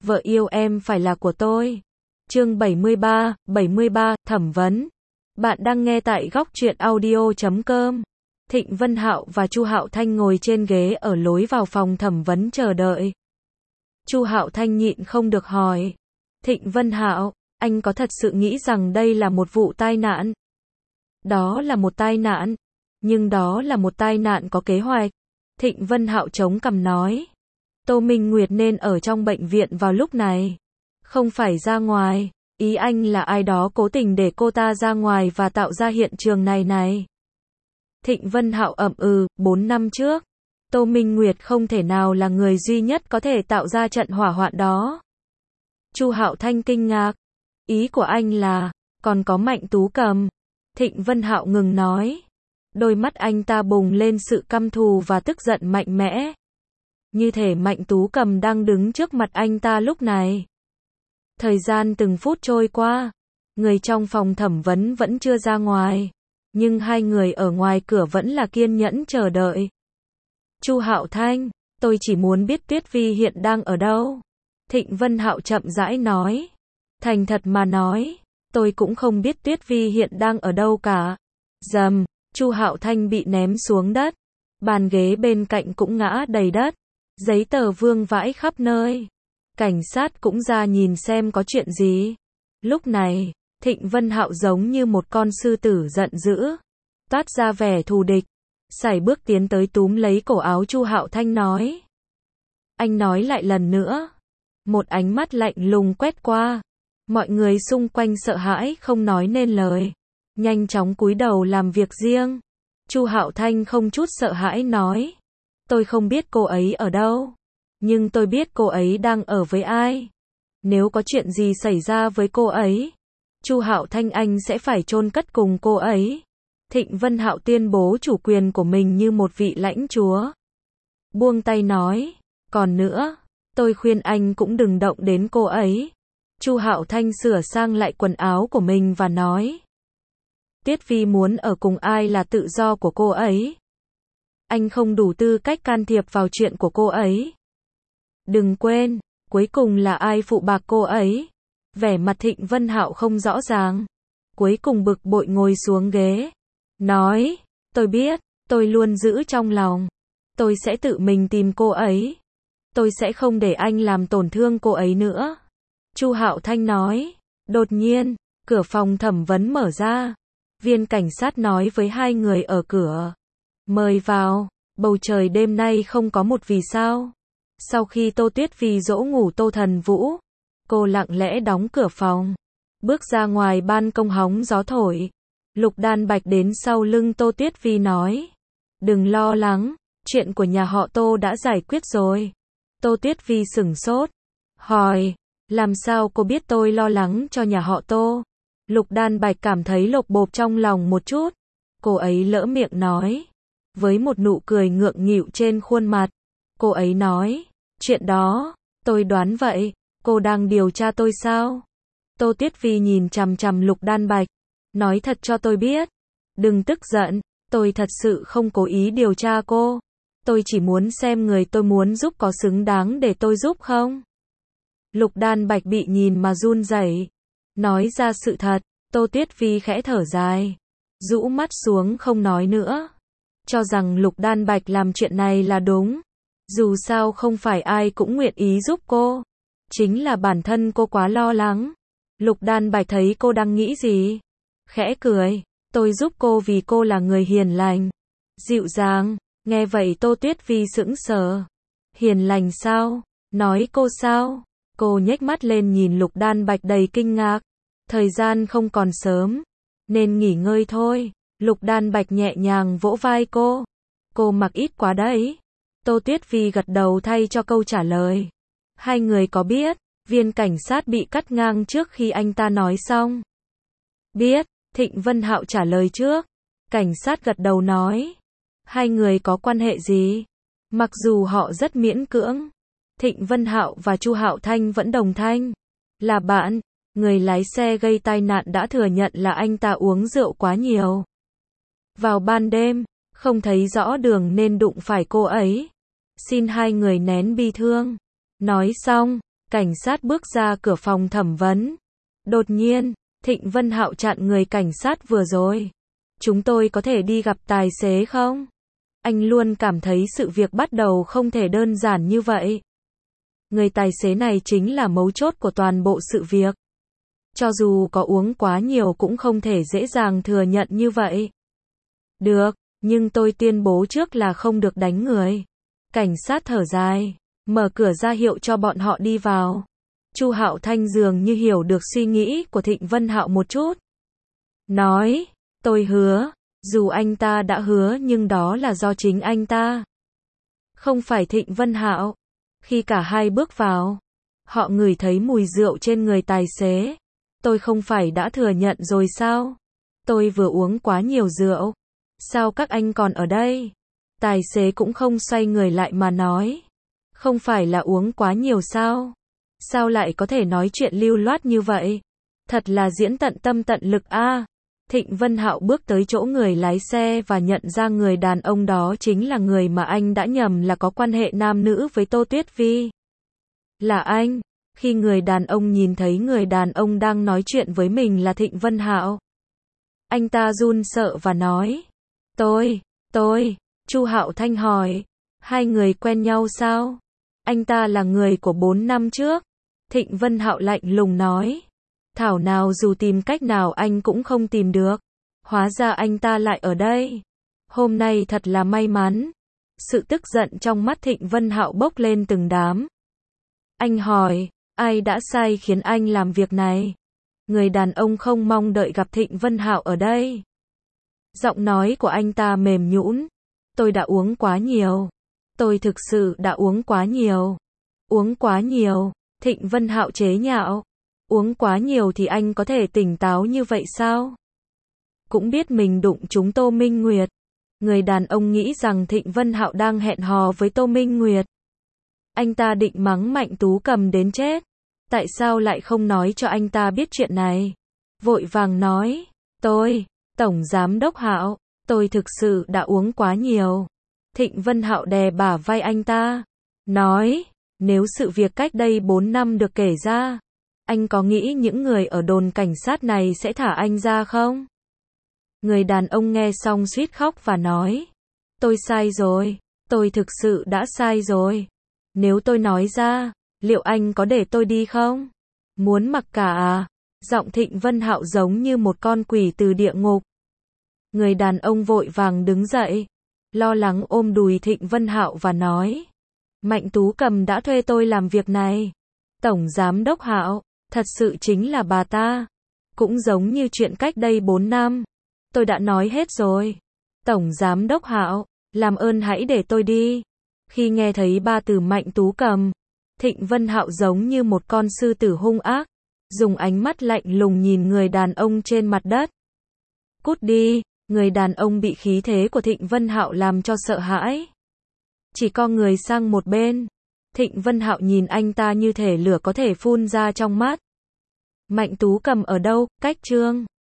vợ yêu em phải là của tôi. Chương 73, thẩm vấn. Bạn đang nghe tại góc truyện audio.com. Thịnh Vân Hạo và Chu Hạo Thanh ngồi trên ghế ở lối vào phòng thẩm vấn chờ đợi. Chu Hạo Thanh nhịn không được hỏi. Thịnh Vân Hạo, anh có thật sự nghĩ rằng đây là một vụ tai nạn? Đó là một tai nạn. Nhưng đó là một tai nạn có kế hoạch. Thịnh Vân Hạo chống cằm nói. Tô Minh Nguyệt nên ở trong bệnh viện vào lúc này. Không phải ra ngoài. Ý anh là ai đó cố tình để cô ta ra ngoài và tạo ra hiện trường này. Thịnh Vân Hạo ậm 4 năm trước. Tô Minh Nguyệt không thể nào là người duy nhất có thể tạo ra trận hỏa hoạn đó. Chu Hạo Thanh kinh ngạc. Ý của anh là, còn có Mạnh Tú Cầm. Thịnh Vân Hạo ngừng nói. Đôi mắt anh ta bùng lên sự căm thù và tức giận mạnh mẽ. Như thể Mạnh Tú Cầm đang đứng trước mặt anh ta lúc này. Thời gian từng phút trôi qua. Người trong phòng thẩm vấn vẫn chưa ra ngoài. Nhưng hai người ở ngoài cửa vẫn là kiên nhẫn chờ đợi. Chu Hạo Thanh, tôi chỉ muốn biết Tuyết Vi hiện đang ở đâu. Thịnh Vân Hạo chậm rãi nói. Thành thật mà nói, tôi cũng không biết Tuyết Vi hiện đang ở đâu cả. Rầm, Chu Hạo Thanh bị ném xuống đất. Bàn ghế bên cạnh cũng ngã đầy đất. Giấy tờ vương vãi khắp nơi. Cảnh sát cũng ra nhìn xem có chuyện gì. Lúc này, Thịnh Vân Hạo giống như một con sư tử giận dữ, toát ra vẻ thù địch, sải bước tiến tới túm lấy cổ áo Chu Hạo Thanh nói. Anh nói lại lần nữa. Một ánh mắt lạnh lùng quét qua. Mọi người xung quanh sợ hãi không nói nên lời. Nhanh chóng cúi đầu làm việc riêng. Chu Hạo Thanh không chút sợ hãi nói. Tôi không biết cô ấy ở đâu. Nhưng tôi biết cô ấy đang ở với ai. Nếu có chuyện gì xảy ra với cô ấy, Chu Hạo Thanh anh sẽ phải chôn cất cùng cô ấy. Thịnh Vân Hạo tuyên bố chủ quyền của mình như một vị lãnh chúa. Buông tay nói. Còn nữa, tôi khuyên anh cũng đừng động đến cô ấy. Chu Hạo Thanh sửa sang lại quần áo của mình và nói. Tuyết Vi muốn ở cùng ai là tự do của cô ấy. Anh không đủ tư cách can thiệp vào chuyện của cô ấy. Đừng quên, cuối cùng là ai phụ bạc cô ấy. Vẻ mặt Thịnh Vân Hạo không rõ ràng. Cuối cùng bực bội ngồi xuống ghế. Nói, tôi biết, tôi luôn giữ trong lòng. Tôi sẽ tự mình tìm cô ấy. Tôi sẽ không để anh làm tổn thương cô ấy nữa. Chu Hạo Thanh nói. Đột nhiên, cửa phòng thẩm vấn mở ra. Viên cảnh sát nói với hai người ở cửa. Mời vào, bầu trời đêm nay không có một vì sao. Sau khi Tô Tuyết Vi dỗ ngủ Tô Thần Vũ, cô lặng lẽ đóng cửa phòng. Bước ra ngoài ban công hóng gió thổi. Lục Đan Bạch đến sau lưng Tô Tuyết Vi nói. Đừng lo lắng, chuyện của nhà họ Tô đã giải quyết rồi. Tô Tuyết Vi sửng sốt. Hỏi, làm sao cô biết tôi lo lắng cho nhà họ Tô? Lục Đan Bạch cảm thấy lột bột trong lòng một chút. Cô ấy lỡ miệng nói. Với một nụ cười ngượng nghịu trên khuôn mặt. Cô ấy nói. Chuyện đó, tôi đoán vậy. Cô đang điều tra tôi sao? Tô Tuyết Vi nhìn chằm chằm Lục Đan Bạch. Nói thật cho tôi biết. Đừng tức giận. Tôi thật sự không cố ý điều tra cô. Tôi chỉ muốn xem người tôi muốn giúp có xứng đáng để tôi giúp không? Lục Đan Bạch bị nhìn mà run rẩy. Nói ra sự thật. Tô Tuyết Vi khẽ thở dài. Rũ mắt xuống không nói nữa. Cho rằng Lục Đan Bạch làm chuyện này là đúng. Dù sao không phải ai cũng nguyện ý giúp cô. Chính là bản thân cô quá lo lắng. Lục Đan Bạch thấy cô đang nghĩ gì. Khẽ cười. Tôi giúp cô vì cô là người hiền lành. Dịu dàng. Nghe vậy Tô Tuyết Vi sững sờ. Hiền lành sao? Nói cô sao? Cô nhếch mắt lên nhìn Lục Đan Bạch đầy kinh ngạc. Thời gian không còn sớm. Nên nghỉ ngơi thôi. Lục Đan Bạch nhẹ nhàng vỗ vai cô. Cô mặc ít quá đấy. Tô Tuyết Vi gật đầu thay cho câu trả lời. Hai người có biết, viên cảnh sát bị cắt ngang trước khi anh ta nói xong. Biết, Thịnh Vân Hạo trả lời trước. Cảnh sát gật đầu nói. Hai người có quan hệ gì? Mặc dù họ rất miễn cưỡng. Thịnh Vân Hạo và Chu Hạo Thanh vẫn đồng thanh. Là bạn, người lái xe gây tai nạn đã thừa nhận là anh ta uống rượu quá nhiều. Vào ban đêm, không thấy rõ đường nên đụng phải cô ấy. Xin hai người nén bi thương. Nói xong, cảnh sát bước ra cửa phòng thẩm vấn. Đột nhiên, Thịnh Vân Hạo chặn người cảnh sát vừa rồi. Chúng tôi có thể đi gặp tài xế không? Anh luôn cảm thấy sự việc bắt đầu không thể đơn giản như vậy. Người tài xế này chính là mấu chốt của toàn bộ sự việc. Cho dù có uống quá nhiều cũng không thể dễ dàng thừa nhận như vậy. Được, nhưng tôi tuyên bố trước là không được đánh người. Cảnh sát thở dài, mở cửa ra hiệu cho bọn họ đi vào. Chu Hạo Thanh dường như hiểu được suy nghĩ của Thịnh Vân Hạo một chút. Nói, tôi hứa, dù anh ta đã hứa nhưng đó là do chính anh ta. Không phải Thịnh Vân Hạo. Khi cả hai bước vào, họ ngửi thấy mùi rượu trên người tài xế. Tôi không phải đã thừa nhận rồi sao? Tôi vừa uống quá nhiều rượu. Sao các anh còn ở đây? Tài xế cũng không xoay người lại mà nói. Không phải là uống quá nhiều sao? Sao lại có thể nói chuyện lưu loát như vậy? Thật là diễn tận tâm tận lực a. Thịnh Vân Hạo bước tới chỗ người lái xe và nhận ra người đàn ông đó chính là người mà anh đã nhầm là có quan hệ nam nữ với Tô Tuyết Vi. Là anh. Khi người đàn ông nhìn thấy người đàn ông đang nói chuyện với mình là Thịnh Vân Hạo, anh ta run sợ và nói. Tôi, Chu Hạo Thanh hỏi. Hai người quen nhau sao? Anh ta là người của 4 năm trước. Thịnh Vân Hạo lạnh lùng nói. Thảo nào dù tìm cách nào anh cũng không tìm được. Hóa ra anh ta lại ở đây. Hôm nay thật là may mắn. Sự tức giận trong mắt Thịnh Vân Hạo bốc lên từng đám. Anh hỏi, ai đã sai khiến anh làm việc này? Người đàn ông không mong đợi gặp Thịnh Vân Hạo ở đây. Giọng nói của anh ta mềm nhũn. Tôi đã uống quá nhiều. Tôi thực sự đã uống quá nhiều. Uống quá nhiều. Thịnh Vân Hạo chế nhạo. Uống quá nhiều thì anh có thể tỉnh táo như vậy sao? Cũng biết mình đụng trúng Tô Minh Nguyệt. Người đàn ông nghĩ rằng Thịnh Vân Hạo đang hẹn hò với Tô Minh Nguyệt. Anh ta định mắng Mạnh Tú Cầm đến chết. Tại sao lại không nói cho anh ta biết chuyện này? Vội vàng nói, Tổng Giám Đốc Hạo, tôi thực sự đã uống quá nhiều. Thịnh Vân Hạo đè bả vai anh ta, nói, nếu sự việc cách đây 4 năm được kể ra, anh có nghĩ những người ở đồn cảnh sát này sẽ thả anh ra không? Người đàn ông nghe xong suýt khóc và nói, tôi sai rồi, tôi thực sự đã sai rồi. Nếu tôi nói ra, liệu anh có để tôi đi không? Muốn mặc cả à? Giọng Thịnh Vân Hạo giống như một con quỷ từ địa ngục. Người đàn ông vội vàng đứng dậy, lo lắng ôm đùi Thịnh Vân Hạo và nói, Mạnh Tú Cầm đã thuê tôi làm việc này. Tổng Giám Đốc Hạo, thật sự chính là bà ta. Cũng giống như chuyện cách đây 4 năm. Tôi đã nói hết rồi. Tổng Giám Đốc Hạo, làm ơn hãy để tôi đi. Khi nghe thấy ba từ Mạnh Tú Cầm, Thịnh Vân Hạo giống như một con sư tử hung ác, dùng ánh mắt lạnh lùng nhìn người đàn ông trên mặt đất. Cút đi, người đàn ông bị khí thế của Thịnh Vân Hạo làm cho sợ hãi. Chỉ co người sang một bên. Thịnh Vân Hạo nhìn anh ta như thể lửa có thể phun ra trong mắt. Mạnh Tú Cầm ở đâu? Cách Trương